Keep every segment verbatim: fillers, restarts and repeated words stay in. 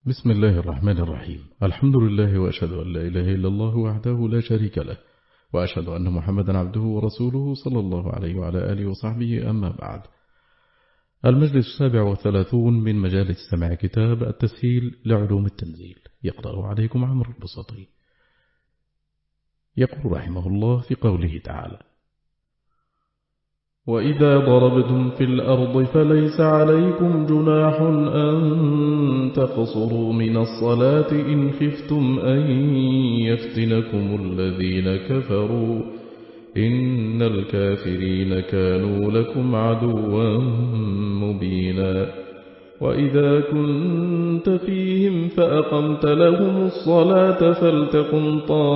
بسم الله الرحمن الرحيم. الحمد لله وأشهد أن لا إله إلا الله وحده لا شريك له، وأشهد أن محمدا عبده ورسوله صلى الله عليه وعلى آله وصحبه، أما بعد. المجلس السابع والثلاثون من مجالس سماع كتاب التسهيل لعلوم التنزيل، يقرأ عليكم عمرو البسطي. يقول رحمه الله في قوله تعالى: وإذا ضربتم في الأرض فليس عليكم جناح أن تقصروا من الصلاة إن خفتم أن يفتنكم الذين كفروا إن الكافرين كانوا لكم عدوا مبينا. وإذا كنت فيهم فأقمت لهم الصلاة فلتقم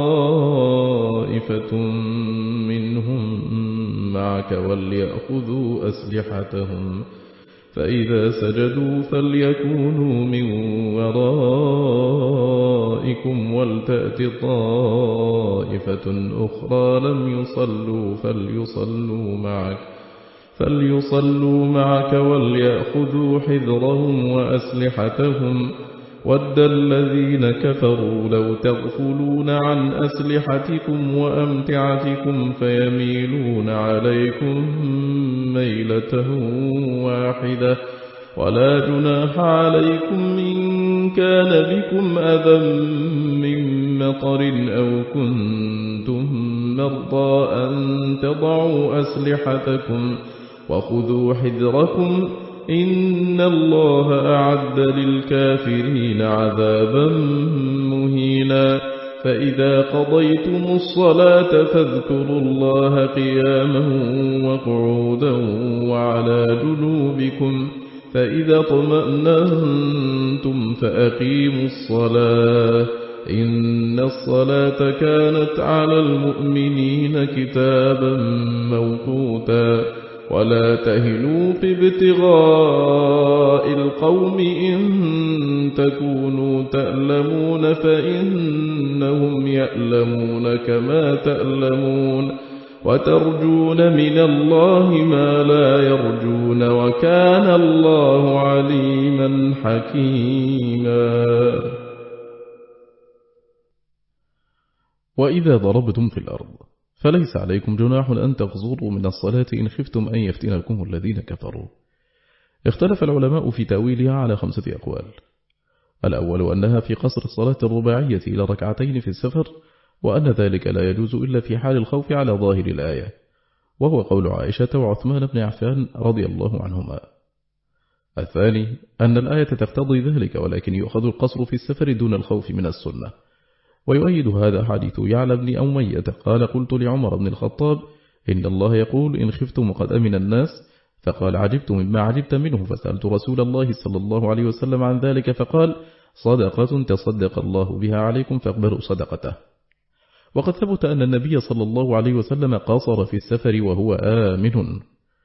طائفة منهم معك وليأخذوا أسلحتهم، فإذا سجدوا فليكونوا من ورائكم ولتأت طائفة أخرى لم يصلوا فليصلوا معك فليصلوا معك وليأخذوا حذرهم وأسلحتهم. ود الذين كفروا لو تغفلون عن أسلحتكم وأمتعتكم فيميلون عليكم ميلة واحدة، ولا جناح عليكم إن كان بكم أذى من مطر أو كنتم مرضى أن تضعوا أسلحتكم وخذوا حذركم إن الله أعد للكافرين عذابا مهينا. فإذا قضيتم الصلاة فاذكروا الله قياما وقعودا وعلى جنوبكم، فإذا اطمأننتم فأقيموا الصلاة إن الصلاة كانت على المؤمنين كتابا موقوتا. ولا تهنوا في ابتغاء القوم إن تكونوا تألمون فإنهم يألمون كما تألمون، وترجون من الله ما لا يرجون، وكان الله عليما حكيما. وإذا ضربتم في الأرض فليس عليكم جناح أن تقصروا من الصلاة إن خفتم أن يفتنكم الذين كفروا. اختلف العلماء في تأويلها على خمسة أقوال. الأول أنها في قصر الصلاة الرباعية إلى ركعتين في السفر، وأن ذلك لا يجوز إلا في حال الخوف على ظاهر الآية، وهو قول عائشة وعثمان بن عفان رضي الله عنهما. الثاني أن الآية تقتضي ذلك، ولكن يؤخذ القصر في السفر دون الخوف من السنة. ويؤيد هذا حديث يعلى بن أمية قال: قلت لعمر بن الخطاب: إن الله يقول إن خفتم قد أمن الناس، فقال: عجبت مما عجبت منه، فسألت رسول الله صلى الله عليه وسلم عن ذلك فقال: صدقة تصدق الله بها عليكم فاقبلوا صدقته. وقد ثبت أن النبي صلى الله عليه وسلم قاصر في السفر وهو آمن.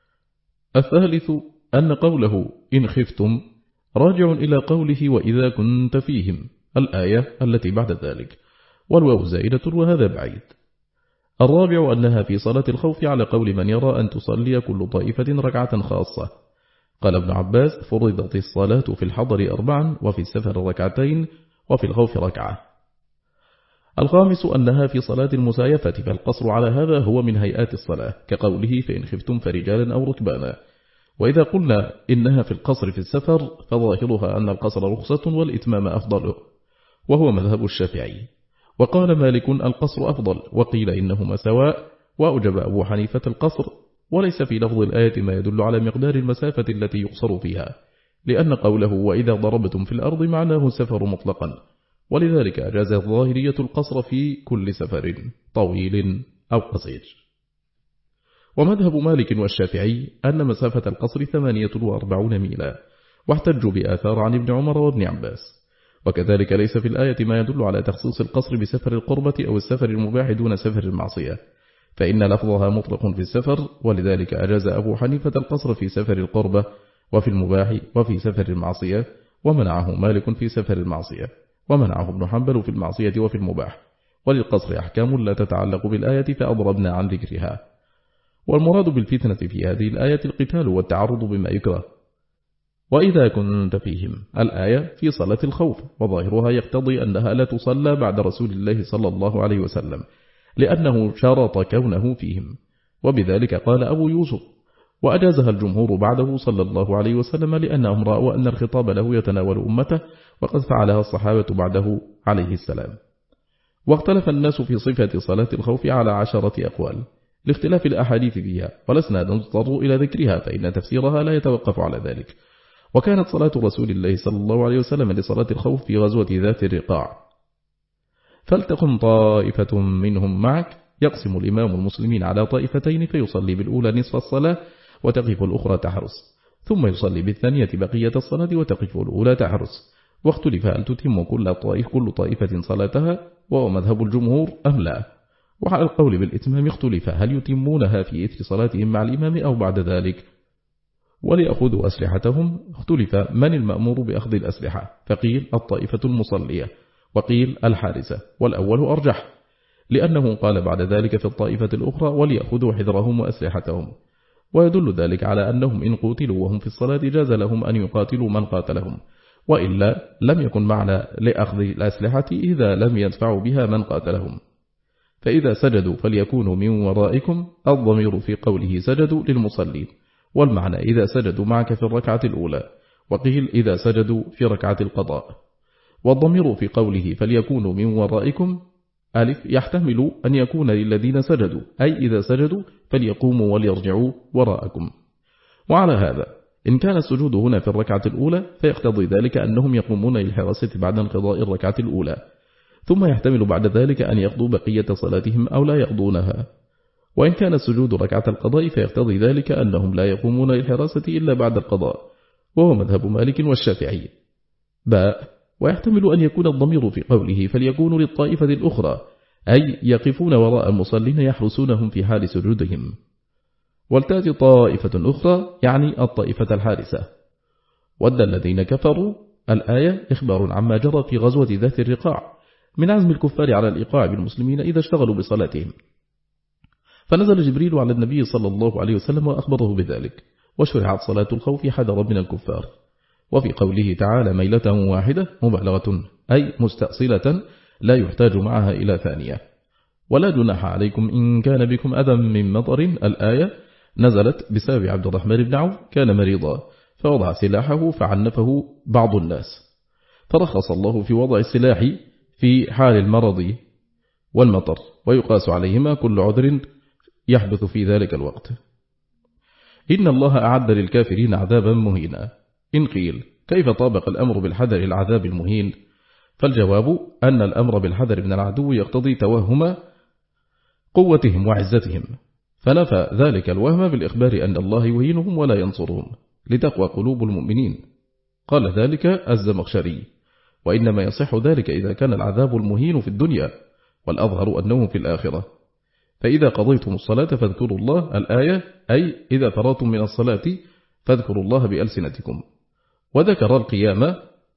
الثالث أن قوله إن خفتم راجع إلى قوله وإذا كنت فيهم الآية التي بعد ذلك، والواو زائدة وهذا بعيد. الرابع أنها في صلاة الخوف على قول من يرى أن تصلي كل طائفة ركعة خاصة. قال ابن عباس: فرضت الصلاة في الحضر أربعا وفي السفر ركعتين وفي الخوف ركعة. الخامس أنها في صلاة المسايفة، فالقصر على هذا هو من هيئات الصلاة، كقوله فإن خفتم فرجالا أو ركبانا. وإذا قلنا إنها في القصر في السفر فظاهرها أن القصر رخصة والإتمام أفضل، وهو مذهب الشافعي. وقال مالك القصر أفضل، وقيل إنهما سواء، وأوجب أبو حنيفة القصر، وليس في لفظ الآية ما يدل على مقدار المسافة التي يقصر فيها، لأن قوله وإذا ضربتم في الأرض معناه سفر مطلقا، ولذلك أجاز الظاهرية القصر في كل سفر طويل أو قصير. ومذهب مالك والشافعي أن مسافة القصر ثمانية وأربعون ميلا، واحتجوا بآثار عن ابن عمر وابن عباس. وكذلك ليس في الآية ما يدل على تخصيص القصر بسفر القربة أو السفر المباح دون سفر المعصية، فإن لفظها مطلق في السفر، ولذلك أجاز أبو حنيفة القصر في سفر القربة وفي المباح وفي سفر المعصية، ومنعه مالك في سفر المعصية، ومنعه ابن حنبل في المعصية وفي المباح. وللقصر أحكام لا تتعلق بالآية فأضربنا عن ذكرها. والمراد بالفتنة في هذه الآية القتال والتعرض بما يكره. وإذا كنت فيهم الآية في صلاة الخوف، وظاهرها يقتضي أنها لا تصلى بعد رسول الله صلى الله عليه وسلم لأنه شرط كونه فيهم، وبذلك قال أبو يوسف، وأجازها الجمهور بعده صلى الله عليه وسلم لأنهم رأوا أن الخطاب له يتناول أمته، وقد فعلها الصحابة بعده عليه السلام. واختلف الناس في صفة صلاة الخوف على عشرة أقوال لاختلاف الأحاديث فيها، ولسنا نضطر إلى ذكرها فإن تفسيرها لا يتوقف على ذلك. وكانت صلاة رسول الله صلى الله عليه وسلم لصلاة الخوف في غزوة ذات الرقاع. فلتكن طائفة منهم معك، يقسم الإمام المسلمين على طائفتين فيصلي بالأولى نصف الصلاة وتقف الأخرى تحرس، ثم يصلي بالثانية بقية الصلاة وتقف الأولى تحرس. واختلف هل تتم كل طائف كل طائفة صلاتها، وهو مذهب الجمهور أم لا. وعلى القول بالإتمام اختلف هل يتمونها في إثر صلاتهم مع الإمام أو بعد ذلك. وليأخذوا أسلحتهم اختلف من المأمور بأخذ الأسلحة، فقيل الطائفة المصلية، وقيل الحارسة، والأول أرجح لأنه قال بعد ذلك في الطائفة الأخرى وليأخذوا حذرهم وأسلحتهم. ويدل ذلك على أنهم إن قتلوا وهم في الصلاة جاز لهم أن يقاتلوا من قاتلهم، وإلا لم يكن معنى لأخذ الأسلحة إذا لم يدفعوا بها من قاتلهم. فإذا سجدوا فليكونوا من ورائكم، الضمير في قوله سجدوا للمصلين، والمعنى إذا سجدوا معك في الركعة الأولى، وقيل إذا سجدوا في ركعة القضاء. والضمير في قوله فليكونوا من ورائكم ألف يحتمل أن يكون للذين سجدوا، أي إذا سجدوا فليقوموا وليرجعوا وراءكم. وعلى هذا إن كان السجود هنا في الركعة الأولى فيقتضي ذلك أنهم يقومون للحراسة بعد انقضاء الركعة الأولى، ثم يحتمل بعد ذلك أن يقضوا بقية صلاتهم أو لا يقضونها. وإن كان السجود ركعة القضاء فيقتضي ذلك أنهم لا يقومون للحراسة إلا بعد القضاء، وهو مذهب مالك والشافعي. باء ويحتمل أن يكون الضمير في قوله فليكونوا للطائفة الأخرى، أي يقفون وراء المصلين يحرسونهم في حال سجودهم. والتأتي طائفة أخرى يعني الطائفة الحارسة. ود الذين كفروا الآية إخبار عما جرى في غزوة ذات الرقاع من عزم الكفار على الإيقاع بالمسلمين إذا اشتغلوا بصلاتهم، فنزل جبريل على النبي صلى الله عليه وسلم وأخبره بذلك، وشرعت صلاة الخوف حذرا من الكفار. وفي قوله تعالى ميلة واحدة مبالغة، أي مستأصلة لا يحتاج معها إلى ثانية. ولا جناح عليكم إن كان بكم أذى من مطر الآية نزلت بسبب عبد الرحمن بن عوف كان مريضا فوضع سلاحه فعنفه بعض الناس، فرخص الله في وضع السلاح في حال المرض والمطر، ويقاس عليهما كل عذر يحدث في ذلك الوقت. إن الله أعد للكافرين عذابا مهينا. إن قيل كيف طابق الأمر بالحذر العذاب المهين؟ فالجواب أن الأمر بالحذر من العدو يقتضي توهم قوتهم وعزتهم، فنفى ذلك الوهم بالإخبار أن الله يهينهم ولا ينصرهم لتقوى قلوب المؤمنين. قال ذلك الزمخشري: وإنما يصح ذلك إذا كان العذاب المهين في الدنيا، والأظهر أنه في الآخرة. فإذا قضيتم الصلاة فاذكروا الله الآية، أي إذا فرغتم من الصلاة فاذكروا الله بألسنتكم. وذكر القيام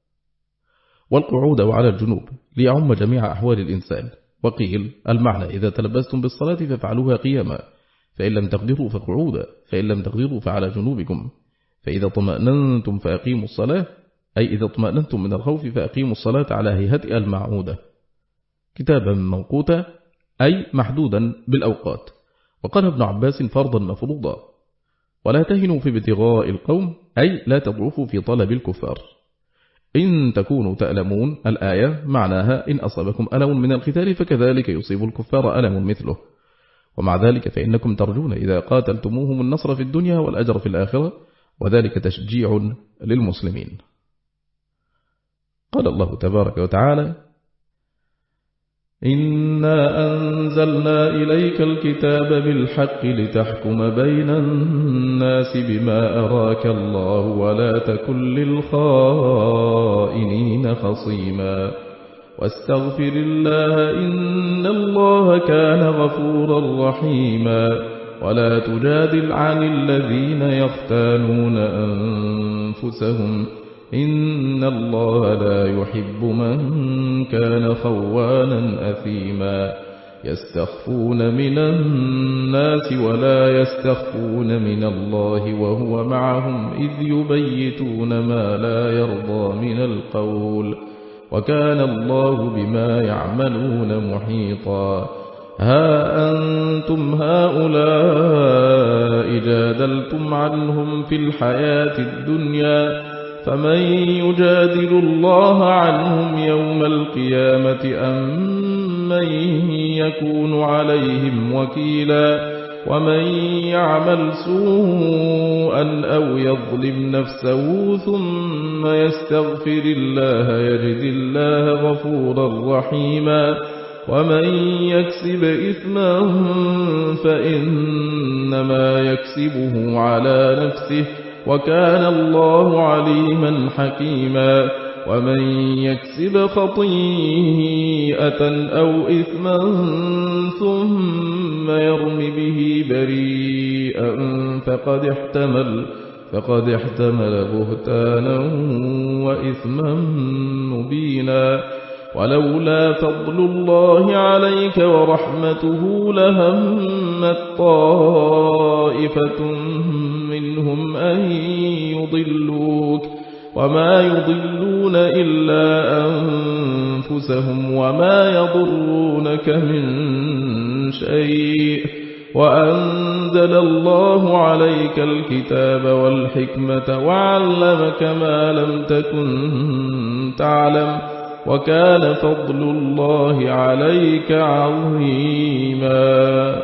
والقعود وعلى الجنوب ليعم جميع أحوال الإنسان. وقيل المعنى إذا تلبستم بالصلاة فافعلوها قياما، فإن لم تقدروا فقعودا، فإن لم تقدروا فعلى جنوبكم. فإذا طمأننتم فأقيموا الصلاة، أي إذا اطمأننتم من الخوف فأقيموا الصلاة على هيئتها المعهودة كتابا موقوتا، أي محدودا بالأوقات. وقال ابن عباس فرضا مفروضا. ولا تهنوا في ابتغاء القوم، أي لا تضعفوا في طلب الكفار. إن تكونوا تألمون الآية معناها إن أصابكم ألم من القتال فكذلك يصيب الكفار ألم مثله، ومع ذلك فإنكم ترجون إذا قاتلتموهم النصر في الدنيا والأجر في الآخرة، وذلك تشجيع للمسلمين. قال الله تبارك وتعالى: إنا أنزلنا إليك الكتاب بالحق لتحكم بين الناس بما أراك الله ولا تكن للخائنين خصيما واستغفر الله إن الله كان غفورا رحيما ولا تجادل عن الذين يختانون أنفسهم إن الله لا يحب من كان خوانا أثيما يستخفون من الناس ولا يستخفون من الله وهو معهم إذ يبيتون ما لا يرضى من القول وكان الله بما يعملون محيطا ها أنتم هؤلاء جادلتم عنهم في الحياة الدنيا فمن يجادل الله عنهم يوم القيامة أم من يكون عليهم وكيلا ومن يعمل سوءا أو يظلم نفسه ثم يستغفر الله يجد الله غفورا رحيما ومن يكسب إثما فإنما يكسبه على نفسه وكان الله عليما حكيما ومن يكسب خطيئة أو إثما ثم يرم به بريئا فقد احتمل فقد احتمل بهتانا وإثما مبينا ولولا فضل الله عليك ورحمته لهمت طائفة منهم أن يضلوك وما يضلون إلا أنفسهم وما يضرونك من شيء وأنزل الله عليك الكتاب والحكمة وعلمك ما لم تكن تعلم وكان فضل الله عليك عظيما.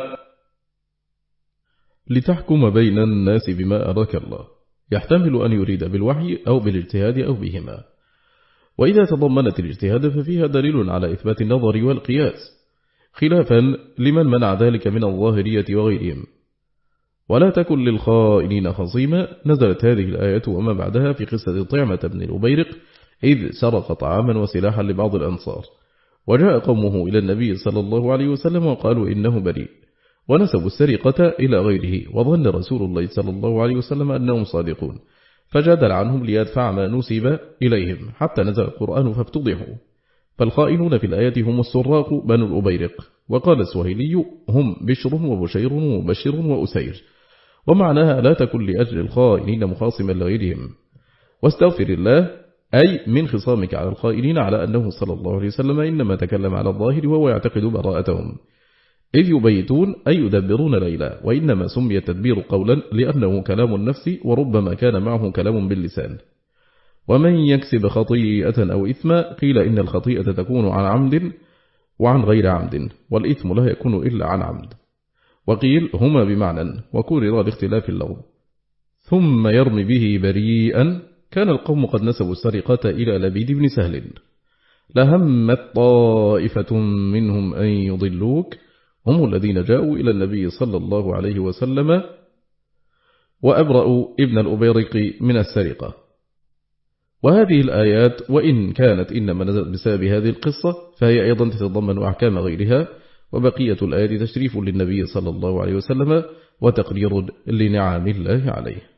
لتحكم بين الناس بما أراك الله يحتمل أن يريد بالوحي أو بالاجتهاد أو بهما، وإذا تضمنت الاجتهاد ففيها دليل على إثبات النظر والقياس خلافا لمن منع ذلك من الظاهرية وغيرهم. ولا تكن للخائنين خصيما. نزلت هذه الآية وما بعدها في قصة طعمة بن الأبيرق إذ سرق طعاما وسلاحا لبعض الأنصار، وجاء قومه إلى النبي صلى الله عليه وسلم وقالوا إنه بريء، ونسبوا السرقة إلى غيره، وظن رسول الله صلى الله عليه وسلم أنهم صادقون، فجادل عنهم ليدفع ما نسب إليهم حتى نزل القرآن فافتضحوا. فالخائنون في الآية هم السراق بنو الأبيرق. وقال السهيلي هم بشر وبشير ومبشر وأسير، ومعناها لا تكن لأجل الخائنين مخاصما لغيرهم، واستغفر الله أي من خصامك على الخائنين على أنه صلى الله عليه وسلم إنما تكلم على الظاهر وهو يعتقد براءتهم، إذ يبيتون أي يدبرون ليلا، وإنما سمي التدبير قولا لأنه كلام النفس وربما كان معه كلام باللسان. ومن يكسب خطيئة أو إثما قيل إن الخطيئة تكون عن عمد وعن غير عمد، والإثم لا يكون إلا عن عمد، وقيل هما بمعنى وكرر لاختلاف اللفظ. ثم يرم به بريئا. كان القوم قد نسبوا السرقة إلى لبيد بن سهل. لهمت طائفة منهم أن يضلوك هم الذين جاءوا إلى النبي صلى الله عليه وسلم وأبرأوا ابن الأبيرق من السرقة. وهذه الآيات وإن كانت إنما نزلت بسبب هذه القصة فهي أيضا تتضمن أحكام غيرها، وبقية الآيات تشريف للنبي صلى الله عليه وسلم وتقرير لنعم الله عليه.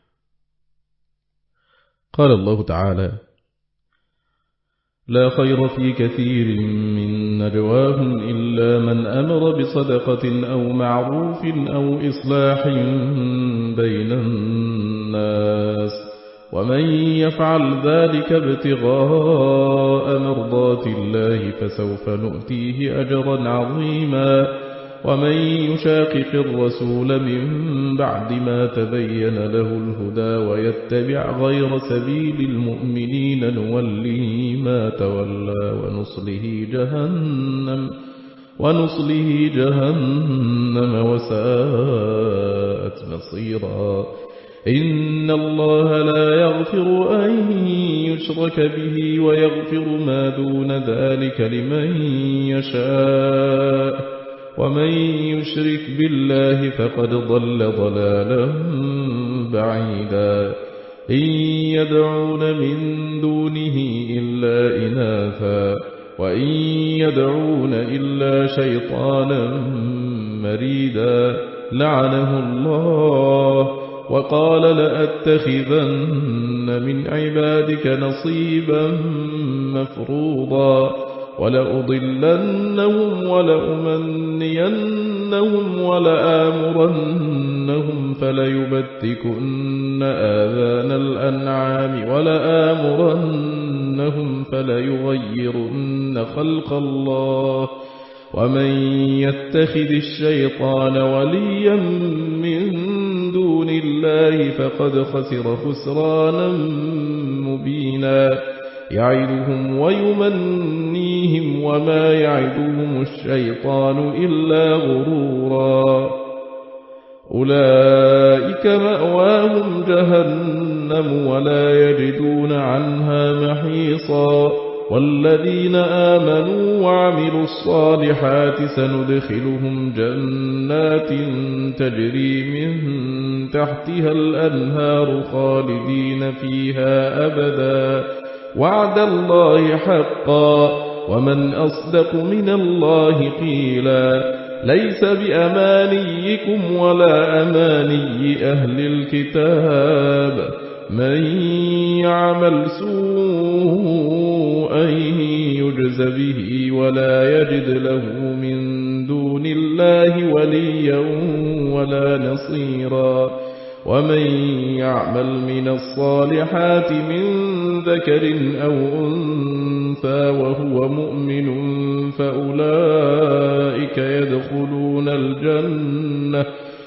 قال الله تعالى: لا خير في كثير من نجواهم إلا من أمر بصدقة أو معروف أو إصلاح بين الناس، ومن يفعل ذلك ابتغاء مرضات الله فسوف نؤتيه أجرا عظيما. ومن يشاقق الرسول من بعد ما تبين له الهدى ويتبع غير سبيل المؤمنين نوله ما تولى ونصله جهنم ونصله جهنم وساءت مصيرا. إن الله لا يغفر أن يشرك به ويغفر ما دون ذلك لمن يشاء، ومن يشرك بالله فقد ضل ضلالا بعيدا. إن يدعون من دونه إلا إناثا وإن يدعون إلا شيطانا مريدا لعنه الله وقال لأتخذن من عبادك نصيبا مفروضا. ولأضلنهم ولأمنينهم ولآمرنهم فليبتكن آذان الأنعام ولآمرنهم فليغيرن خلق الله ومن يتخذ الشيطان وليا من دون الله فقد خسر خسرانا مبينا يعدهم ويمنيهم وما يعدهم الشيطان إلا غرورا أولئك مأواهم جهنم ولا يجدون عنها محيصا والذين آمنوا وعملوا الصالحات سندخلهم جنات تجري من تحتها الأنهار خالدين فيها أبدا وعد الله حقا ومن أصدق من الله قيلا ليس بأمانيكم ولا أماني أهل الكتاب من يعمل سوءا يجز به ولا يجد له من دون الله وليا ولا نصيرا ومن يعمل من الصالحات من ذكر أو أنثى وهو مؤمن فأولئك يدخلون الجنة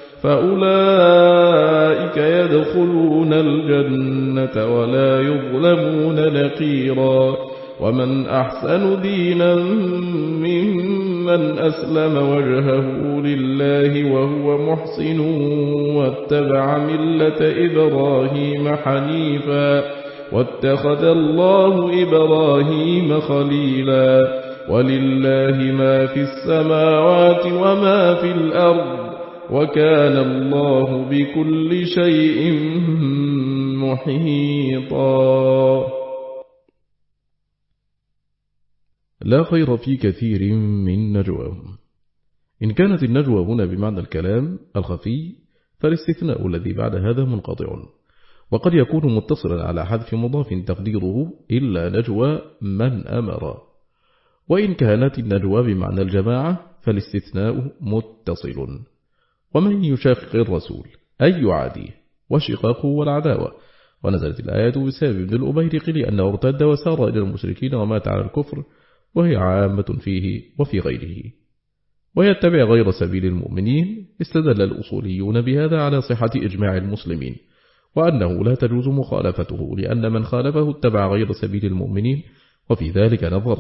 فأولئك يدخلون الجنة ولا يظلمون نقيرا ومن أحسن دينا ممن أسلم وجهه لله وهو محسن واتبع ملة إبراهيم حنيفا واتخذ الله إبراهيم خليلا ولله ما في السماوات وما في الأرض وكان الله بكل شيء محيطا. لا خير في كثير من نجواهم. إن كانت النجوى هنا بمعنى الكلام الخفي فالاستثناء الذي بعد هذا منقطع، وقد يكون متصلا على حذف مضاف تقديره إلا نجوى من أمر. وإن كانت النجوى بمعنى الجماعة فالاستثناء متصل. ومن يشاقق الرسول أي يعاديه وشقاقه والعداوة. ونزلت الآية بسبب ابن الأبيرق لأنه ارتد وسار إلى المشركين ومات على الكفر، وهي عامة فيه وفي غيره. ويتبع غير سبيل المؤمنين. استدل الأصوليون بهذا على صحة إجماع المسلمين، وأنه لا تجوز مخالفته لأن من خالفه اتبع غير سبيل المؤمنين، وفي ذلك نظر.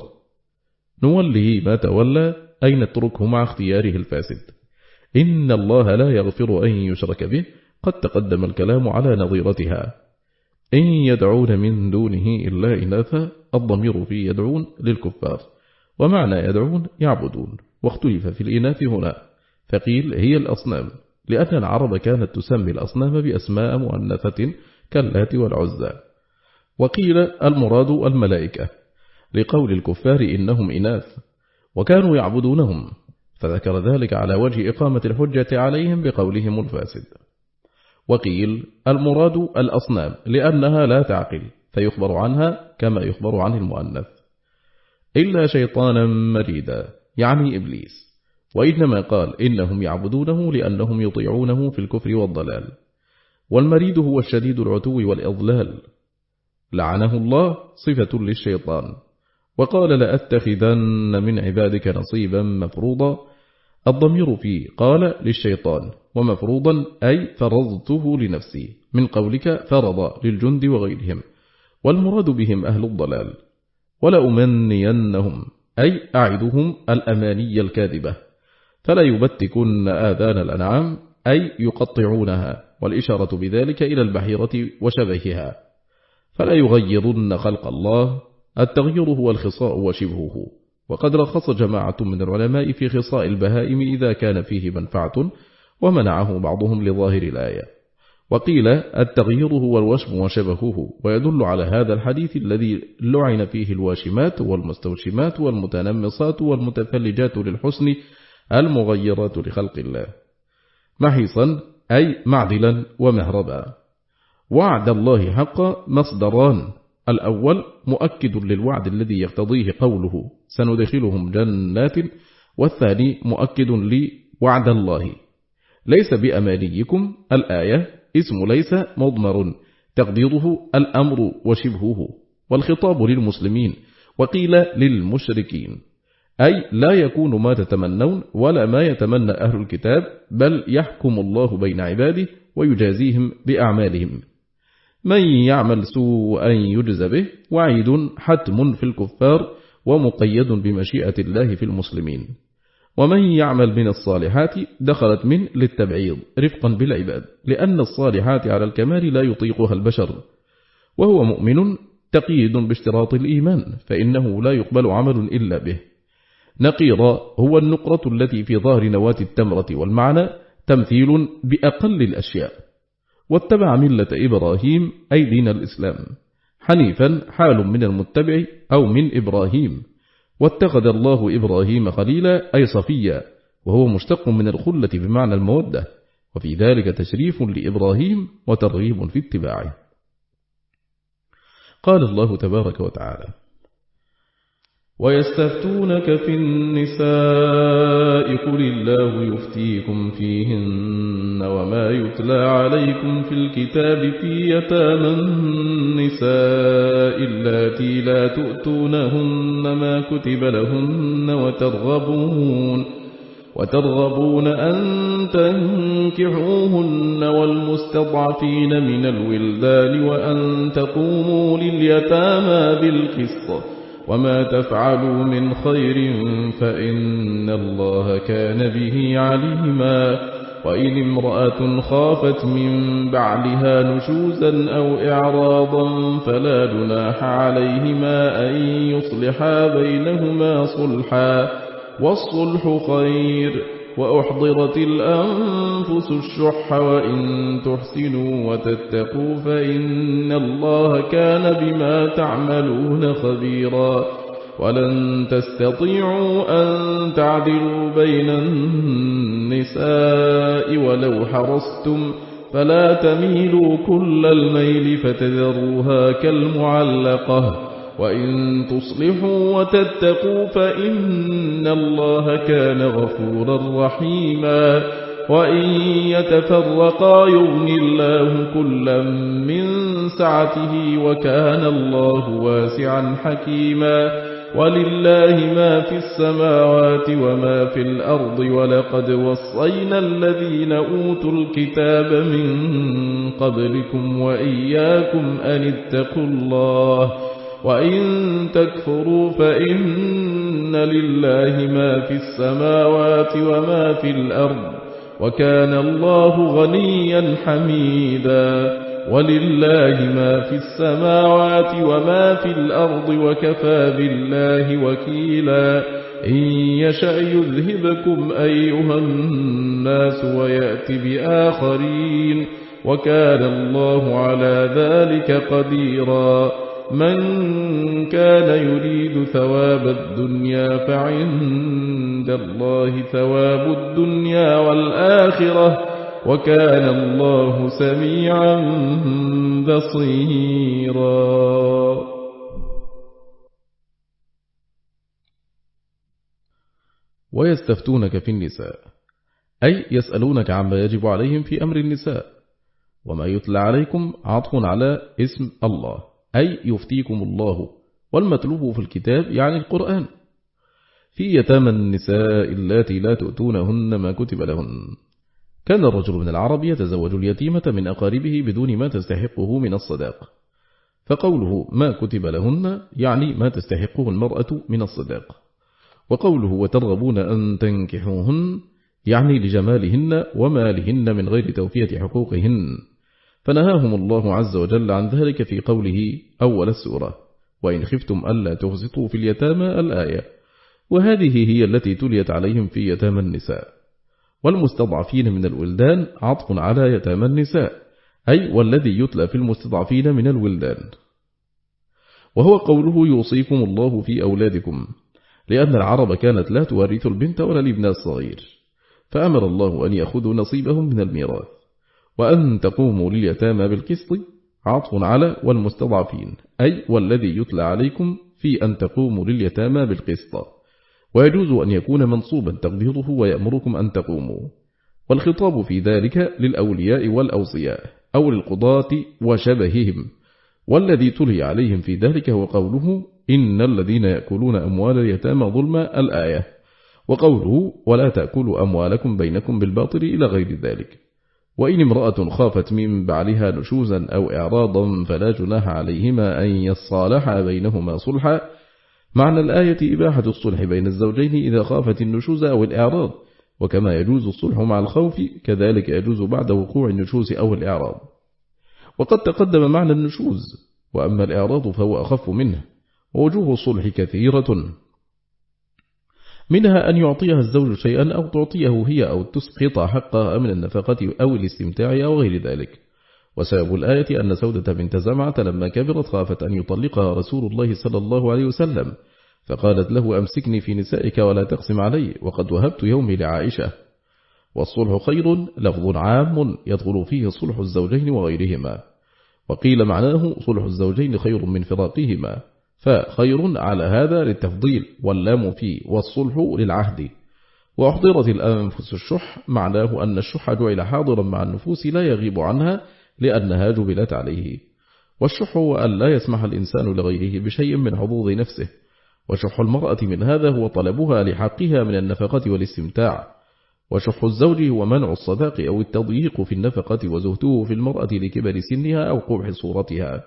نوله ما تولى أي نتركه مع اختياره الفاسد. إن الله لا يغفر أن يشرك به، قد تقدم الكلام على نظيرتها. إن يدعون من دونه إلا إناثا، الضمير في يدعون للكفار، ومعنى يدعون يعبدون، واختلف في الإناث هنا، فقيل هي الأصنام، لأن العرب كانت تسمي الأصنام بأسماء مؤنثة كاللات والعزى. وقيل المراد الملائكة، لقول الكفار إنهم إناث وكانوا يعبدونهم، فذكر ذلك على وجه إقامة الحجة عليهم بقولهم الفاسد. وقيل المراد الأصنام لأنها لا تعقل، فيخبر عنها كما يخبر عن المؤنث. إلا شيطانا مريدا يعني إبليس، وإنما قال إنهم يعبدونه لأنهم يطيعونه في الكفر والضلال. والمريد هو الشديد العتو والإضلال، لعنه الله صفة للشيطان. وقال لأتخذن من عبادك نصيبا مفروضا، الضمير فيه قال للشيطان، ومفروضا أي فرضته لنفسي، من قولك فرض للجند وغيرهم، والمراد بهم أهل الضلال. ولأمنينهم أي أعدهم الأماني الكاذبة، فلا يبتكن آذان الأنعام أي يقطعونها، والإشارة بذلك إلى البحيرة وشبهها. فلا يغيرن خلق الله، التغيير هو الخصاء وشبهه. وقد رخص جماعة من العلماء في خصاء البهائم إذا كان فيه منفعة، ومنعه بعضهم لظاهر الآية. وقيل التغيير هو الوشم وشبهه، ويدل على هذا الحديث الذي لعن فيه الواشمات والمستوشمات والمتنمصات والمتفلجات للحسن المغيرات لخلق الله، محيصا أي معدلا ومهربا. وعد الله حقا مصدران، الأول مؤكد للوعد الذي يقتضيه قوله سندخلهم جنات، والثاني مؤكد لوعد الله ليس بأمانيكم. الآية اسم ليس مضمر تقديره الأمر وشبهه، والخطاب للمسلمين، وقيل للمشركين، أي لا يكون ما تتمنون ولا ما يتمنى أهل الكتاب، بل يحكم الله بين عباده ويجازيهم بأعمالهم. من يعمل سوءا يجز به، وعيد حتم في الكفار ومقيد بمشيئة الله في المسلمين. ومن يعمل من الصالحات دخلت من للتبعيض رفقا بالعباد، لأن الصالحات على الكمال لا يطيقها البشر. وهو مؤمن تقييد باشتراط الإيمان، فإنه لا يقبل عمل إلا به. نقيض هو النقرة التي في ظهر نواة التمرة، والمعنى تمثيل بأقل الأشياء. واتبع ملة إبراهيم أي دين الإسلام، حنيفا حال من المتبع أو من إبراهيم. واتخذ الله إبراهيم خليلا أي صفيا، وهو مشتق من الخلة بمعنى المودة، وفي ذلك تشريف لإبراهيم وترغيب في اتباعه. قال الله تبارك وتعالى: ويستفتونك في النساء قل الله يفتيكم فيهن وما يتلى عليكم في الكتاب في يتامى النساء اللاتي لا تؤتونهن ما كتب لهن وترغبون وترغبون أن تنكحوهن والمستضعفين من الولدان وأن تقوموا لليتامى بالقسط وما تفعلوا من خير فإن الله كان به عليما. وإن امرأة خافت من بعلها نشوزا أو إعراضا فلا جناح عليهما أن يصلحا بينهما صلحا، والصلح خير. وأحضرت الأنفس الشح وإن تحسنوا وتتقوا فإن الله كان بما تعملون خبيرا. ولن تستطيعوا أن تعدلوا بين النساء ولو حرصتم، فلا تميلوا كل الميل فتذروها كالمعلقة. وإن تصلحوا وتتقوا فإن الله كان غفورا رحيما. وإن يتفرقا يغني الله كلا من سعته وكان الله واسعا حكيما. ولله ما في السماوات وما في الأرض، ولقد وصينا الذين أوتوا الكتاب من قبلكم وإياكم أن اتقوا الله. وإن تكفروا فإن لله ما في السماوات وما في الأرض، وكان الله غنيا حميدا. ولله ما في السماوات وما في الأرض وكفى بالله وكيلا. إن يشأ يذهبكم أيها الناس ويأت بآخرين، وكان الله على ذلك قديرا. من كان يريد ثواب الدنيا فعند الله ثواب الدنيا والآخرة، وكان الله سميعا بصيرا. ويستفتونك في النساء أي يسألونك عما يجب عليهم في أمر النساء. وما يتلى عليكم عطف على اسم الله، أي يفتيكم الله، والمطلوب في الكتاب يعني القرآن. في يتامى النساء اللاتي لا تؤتونهن ما كتب لهن. كان الرجل من العرب يتزوج اليتيمة من أقاربه بدون ما تستحقه من الصداق، فقوله ما كتب لهن يعني ما تستحقه المرأة من الصداق. وقوله وترغبون أن تنكحوهن يعني لجمالهن ومالهن من غير توفية حقوقهن، فنهاهم الله عز وجل عن ذلك في قوله أول السورة: وإن خفتم ألا تغسطوا في اليتامى الآية. وهذه هي التي تليت عليهم في يتامى النساء. والمستضعفين من الولدان عطف على يتامى النساء، أي والذي يتلى في المستضعفين من الولدان. وهو قوله يوصيكم الله في أولادكم، لأن العرب كانت لا توارث البنت ولا الابن الصغير، فأمر الله أن يأخذوا نصيبهم من الميراث. وأن تقوموا لليتامى بالقسط عطف على والمستضعفين، أي والذي يتلى عليكم في أن تقوموا لليتامى بالقسط، ويجوز أن يكون منصوبا تقديره ويأمركم أن تقوموا، والخطاب في ذلك للأولياء والأوصياء أو للقضاة وشبههم، والذي تلي عليهم في ذلك هو قوله إن الذين يأكلون أموال اليتامى ظلما الآية، وقوله ولا تأكلوا أموالكم بينكم بالباطل إلى غير ذلك. وإن امرأة خافت من بعلها نشوزا أو إعراضا فلا جناح عليهما أن يصالحا بينهما صلحا. معنى الآية إباحة الصلح بين الزوجين إذا خافت النشوز أو الإعراض، وكما يجوز الصلح مع الخوف كذلك يجوز بعد وقوع النشوز أو الإعراض. وقد تقدم معنى النشوز، وأما الإعراض فهو أخف منه. ووجوه الصلح كثيرة، منها أن يعطيها الزوج شيئا أو تعطيه هي أو تسقط حقها من النفقة أو الاستمتاع أو غير ذلك. وسبب الآية أن سودة بنت زمعة لما كبرت خافت أن يطلقها رسول الله صلى الله عليه وسلم، فقالت له أمسكني في نسائك ولا تقسم علي، وقد وهبت يومي لعائشة. والصلح خير لفظ عام يدخل فيه صلح الزوجين وغيرهما، وقيل معناه صلح الزوجين خير من فراقهما، فخير على هذا للتفضيل، واللام فيه والصلح للعهد. وأحضرت الأنفس الشح، معناه أن الشح جعل حاضرا مع النفوس لا يغيب عنها لأنها جبلت عليه. والشح هو أن لا يسمح الإنسان لغيره بشيء من حظوظ نفسه، وشح المرأة من هذا هو طلبها لحقها من النفقة والاستمتاع. وشح الزوج هو منع الصداق أو التضييق في النفقة وزهده في المرأة لكبر سنها أو قبح صورتها.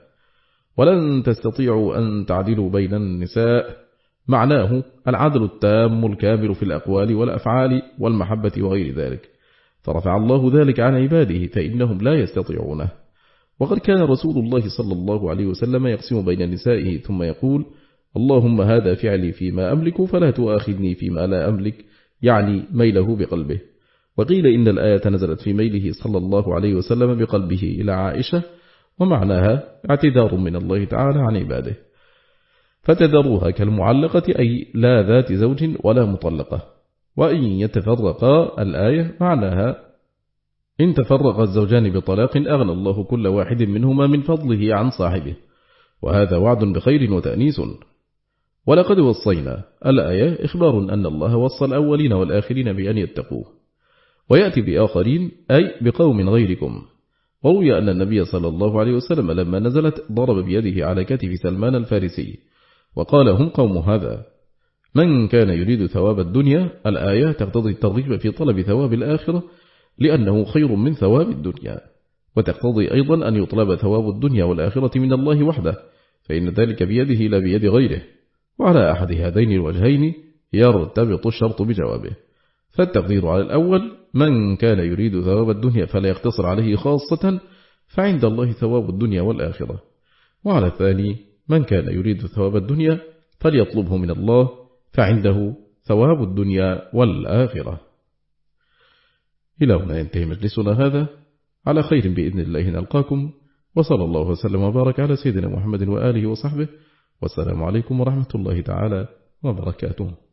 ولن تستطيعوا أن تعدلوا بين النساء، معناه العدل التام الكامل في الأقوال والأفعال والمحبة وغير ذلك، فرفع الله ذلك عن عباده فإنهم لا يستطيعونه. وقد كان رسول الله صلى الله عليه وسلم يقسم بين نسائه ثم يقول اللهم هذا فعلي فيما أملك فلا تؤاخذني فيما لا أملك، يعني ميله بقلبه. وقيل إن الآية نزلت في ميله صلى الله عليه وسلم بقلبه إلى عائشة، ومعناها اعتذار من الله تعالى عن عباده. فتذروها كالمعلقة، أي لا ذات زوج ولا مطلقة. وإن يتفرقا الآية معناها إن تفرق الزوجان بطلاق أغنى الله كل واحد منهما من فضله عن صاحبه، وهذا وعد بخير وتأنيس. ولقد وصينا الآية إخبار أن الله وصى الأولين والآخرين بأن يتقوه، ويأتي بآخرين أي بقوم غيركم. وروي أن النبي صلى الله عليه وسلم لما نزلت ضرب بيده على كتف سلمان الفارسي وقال هم قوم هذا. من كان يريد ثواب الدنيا الآية تقتضي الترغيب في طلب ثواب الآخرة لأنه خير من ثواب الدنيا، وتقتضي أيضا أن يطلب ثواب الدنيا والآخرة من الله وحده، فإن ذلك بيده لا بيد غيره. وعلى أحد هذين الوجهين يرتبط الشرط بجوابه، فالتقدير على الأول من كان يريد ثواب الدنيا فلا يقتصر عليه خاصة فعند الله ثواب الدنيا والآخرة، وعلى الثاني من كان يريد ثواب الدنيا فليطلبه من الله فعنده ثواب الدنيا والآخرة. إلى هنا ينتهي مجلسنا هذا، على خير بإذن الله نلقاكم، وصلى الله وسلم وبارك على سيدنا محمد وآله وصحبه، والسلام عليكم ورحمة الله تعالى وبركاته.